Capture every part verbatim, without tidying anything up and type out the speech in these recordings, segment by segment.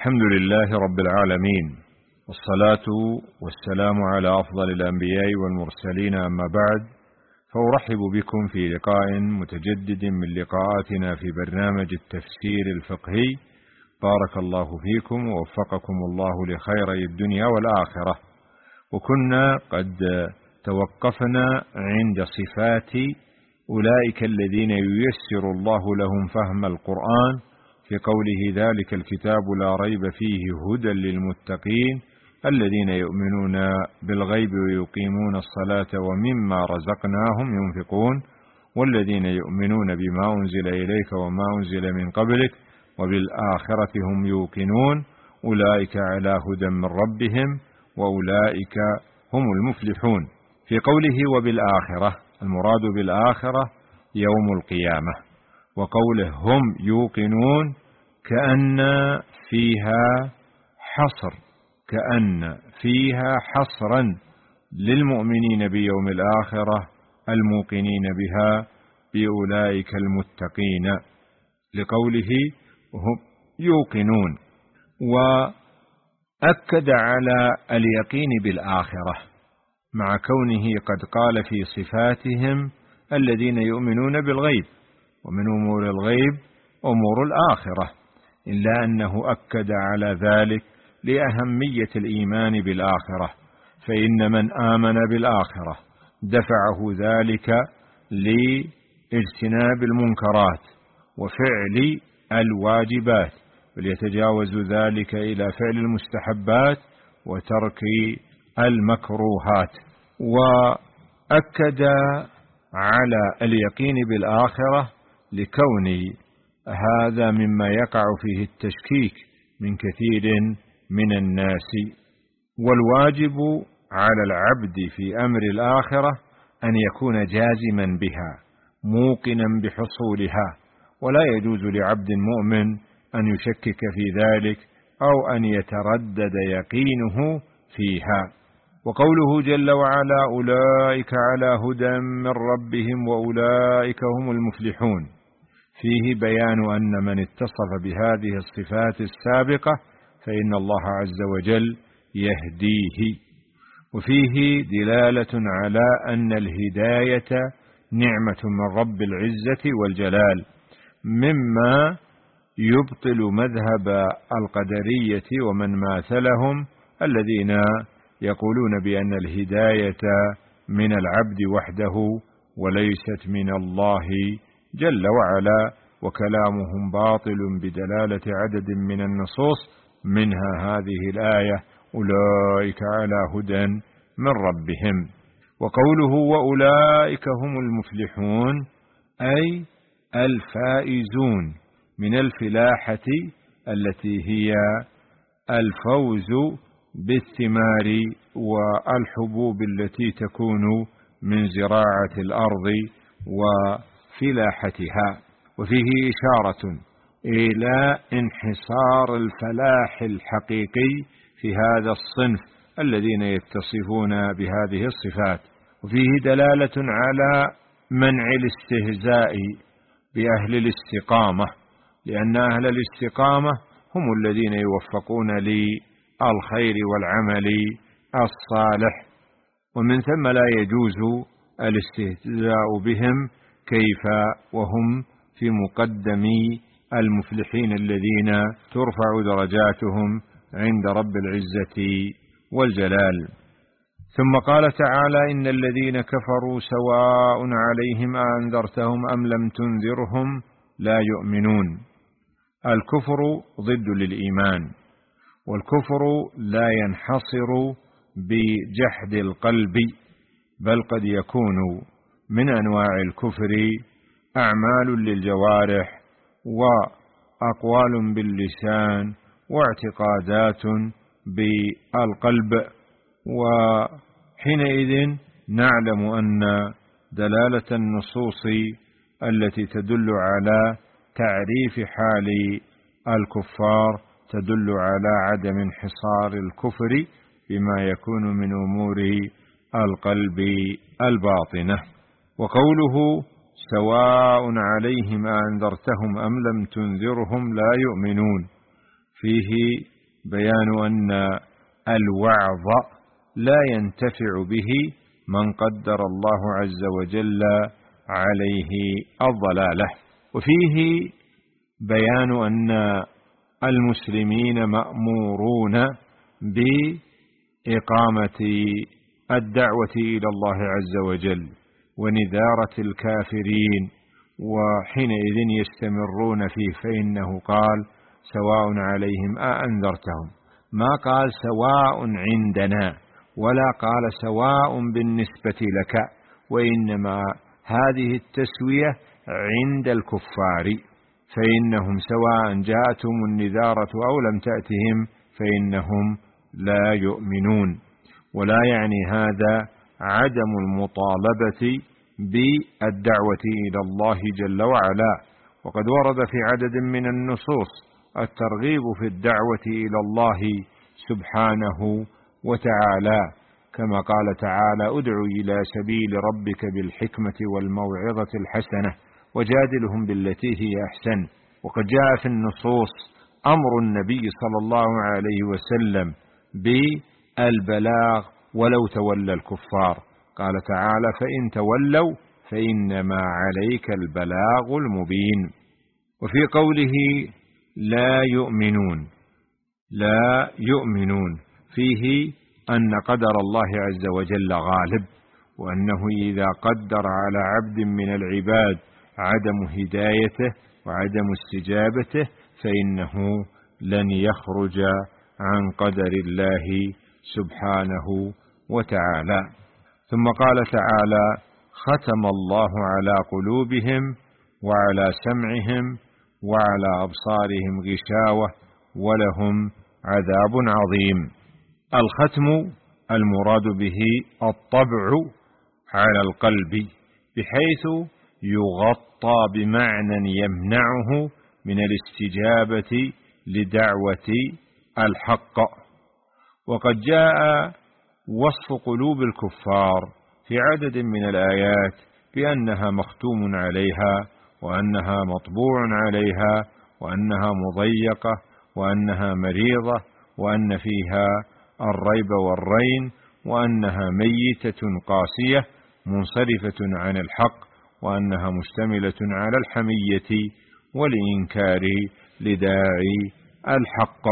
الحمد لله رب العالمين، والصلاة والسلام على أفضل الأنبياء والمرسلين، أما بعد، فأرحب بكم في لقاء متجدد من لقاءاتنا في برنامج التفسير الفقهي. بارك الله فيكم ووفقكم الله لخيري الدنيا والآخرة. وكنا قد توقفنا عند صفات أولئك الذين ييسر الله لهم فهم القرآن في قوله: ذلك الكتاب لا ريب فيه هدى للمتقين الذين يؤمنون بالغيب ويقيمون الصلاة ومما رزقناهم ينفقون والذين يؤمنون بما أنزل إليك وما أنزل من قبلك وبالآخرة هم يوقنون أولئك على هدى من ربهم وأولئك هم المفلحون. في قوله وبالآخرة، المراد بالآخرة يوم القيامة، وقوله هم يوقنون كأن فيها حصر كأن فيها حصرا للمؤمنين بيوم الآخرة الموقنين بها بأولئك المتقين، لقوله هم يوقنون. وأكد على اليقين بالآخرة مع كونه قد قال في صفاتهم الذين يؤمنون بالغيب، ومن أمور الغيب أمور الآخرة، إلا أنه أكد على ذلك لأهمية الإيمان بالآخرة، فإن من آمن بالآخرة دفعه ذلك لاجتناب المنكرات وفعل الواجبات، وليتجاوز ذلك إلى فعل المستحبات وترك المكروهات. وأكد على اليقين بالآخرة لكون هذا مما يقع فيه التشكيك من كثير من الناس. والواجب على العبد في أمر الآخرة أن يكون جازما بها موقنا بحصولها، ولا يجوز لعبد مؤمن أن يشكك في ذلك أو أن يتردد يقينه فيها. وقوله جل وعلا أولئك على هدى من ربهم وأولئك هم المفلحون، فيه بيان أن من اتصف بهذه الصفات السابقة فإن الله عز وجل يهديه، وفيه دلالة على أن الهداية نعمة من رب العزة والجلال، مما يبطل مذهب القدرية ومن ماثلهم الذين يقولون بأن الهداية من العبد وحده وليست من الله جل وعلا، وكلامهم باطل بدلالة عدد من النصوص، منها هذه الآية أولئك على هدى من ربهم. وقوله وأولئك هم المفلحون أي الفائزون من الفلاحة التي هي الفوز بالثمار والحبوب التي تكون من زراعة الأرض وفلاحتها. وفيه إشارة إلى انحصار الفلاح الحقيقي في هذا الصنف الذين يتصفون بهذه الصفات. وفيه دلالة على منع الاستهزاء بأهل الاستقامة، لأن أهل الاستقامة هم الذين يوفقون للخير والعمل الصالح، ومن ثم لا يجوز الاستهزاء بهم، كيف وهم في مقدم المفلحين الذين ترفع درجاتهم عند رب العزة والجلال. ثم قال تعالى إن الذين كفروا سواء عليهم أنذرتهم أم لم تنذرهم لا يؤمنون. الكفر ضد للإيمان، والكفر لا ينحصر بجحد القلب، بل قد يكون من أنواع الكفر أعمال للجوارح وأقوال باللسان واعتقادات بالقلب. وحينئذ نعلم أن دلالة النصوص التي تدل على تعريف حال الكفار تدل على عدم انحصار الكفر بما يكون من أمور القلب الباطنة. وقوله سواء عليهم أنذرتهم أم لم تنذرهم لا يؤمنون، فيه بيان أن الوعظ لا ينتفع به من قدر الله عز وجل عليه الضلالة. وفيه بيان أن المسلمين مأمورون بإقامة الدعوة إلى الله عز وجل ونذارة الكافرين، وحينئذ يستمرون فيه، فإنه قال سواء عليهم أأنذرتهم، ما قال سواء عندنا ولا قال سواء بالنسبة لك، وإنما هذه التسوية عند الكفار، فإنهم سواء جاءتهم النذارة أو لم تأتهم فإنهم لا يؤمنون. ولا يعني هذا عدم المطالبة بالدعوة إلى الله جل وعلا، وقد ورد في عدد من النصوص الترغيب في الدعوة إلى الله سبحانه وتعالى، كما قال تعالى ادع إلى سبيل ربك بالحكمة والموعظة الحسنة وجادلهم بالتي هي أحسن. وقد جاء في النصوص أمر النبي صلى الله عليه وسلم بالبلاغ ولو تولى الكفار، قال تعالى فإن تولوا فإنما عليك البلاغ المبين. وفي قوله لا يؤمنون لا يؤمنون فيه أن قدر الله عز وجل غالب، وأنه إذا قدر على عبد من العباد عدم هدايته وعدم استجابته فإنه لن يخرج عن قدر الله سبحانه وتعالى. ثم قال تعالى ختم الله على قلوبهم وعلى سمعهم وعلى أبصارهم غشاوة ولهم عذاب عظيم. الختم المراد به الطبع على القلب بحيث يغطى بمعنى يمنعه من الاستجابة لدعوة الحق. وقد جاء وصف قلوب الكفار في عدد من الآيات بأنها مختوم عليها، وأنها مطبوع عليها، وأنها مضيقة، وأنها مريضة، وأن فيها الريب والرين، وأنها ميتة قاسية منصرفة عن الحق، وأنها مشتملة على الحمية والإنكار لداعي الحق.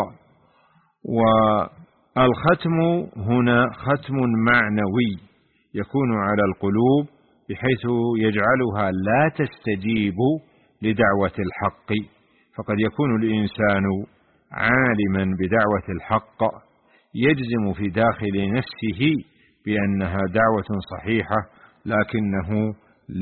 والختم هنا ختم معنوي يكون على القلوب بحيث يجعلها لا تستجيب لدعوة الحق، فقد يكون الإنسان عالما بدعوة الحق يجزم في داخل نفسه بأنها دعوة صحيحة، لكنه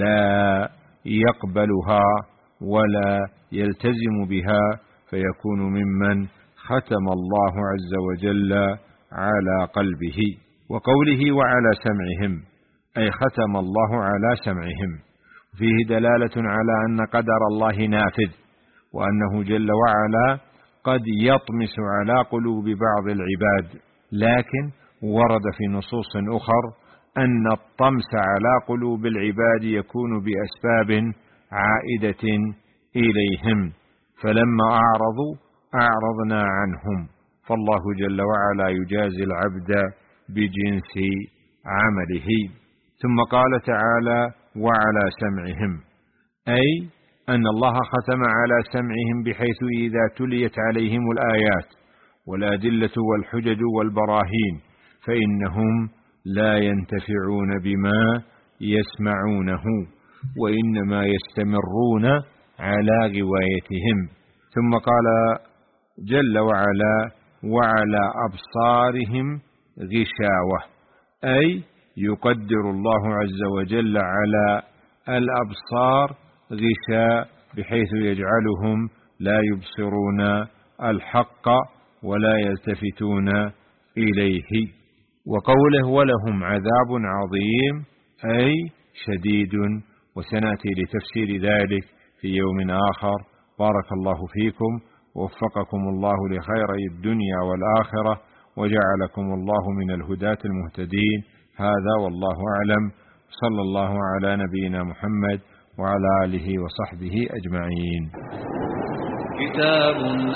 لا يقبلها ولا يلتزم بها، فيكون ممن ختم الله عز وجل على قلبه. وقوله وعلى سمعهم أي ختم الله على سمعهم، فيه دلالة على أن قدر الله نافذ، وأنه جل وعلا قد يطمس على قلوب بعض العباد، لكن ورد في نصوص أخر أن الطمس على قلوب العباد يكون بأسباب عائدة إليهم، فلما أعرضوا أعرضنا عنهم، فالله جل وعلا يجازي العبد بجنس عمله. ثم قال تعالى وعلى سمعهم، أي أن الله ختم على سمعهم بحيث إذا تليت عليهم الآيات والأدلة والحجج والبراهين فإنهم لا ينتفعون بما يسمعونه، وإنما يستمرون على غوايتهم. ثم قال جل وعلا وعلى أبصارهم غشاوة، أي يقدر الله عز وجل على الأبصار غشاء بحيث يجعلهم لا يبصرون الحق ولا يلتفتون إليه. وقوله ولهم عذاب عظيم أي شديد، وسنأتي لتفسير ذلك في يوم آخر. بارك الله فيكم ووفقكم الله لخيري الدنيا والآخرة، وجعلكم الله من الهداة المهتدين. هذا والله أعلم، صلى الله على نبينا محمد وعلى آله وصحبه أجمعين. في كتاب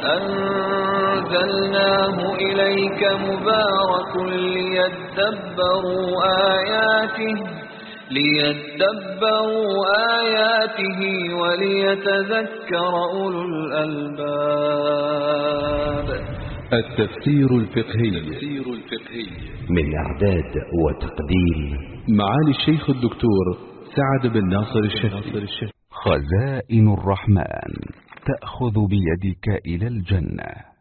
أنزلناه إليك مبارك ليدبروا آياته ليدبروا آياته وليتذكر أولو الألباب. التفسير الفقهي من إعداد وتقديم معالي الشيخ الدكتور سعد بن ناصر الشهري. خزائن الرحمن تأخذ بيدك إلى الجنة.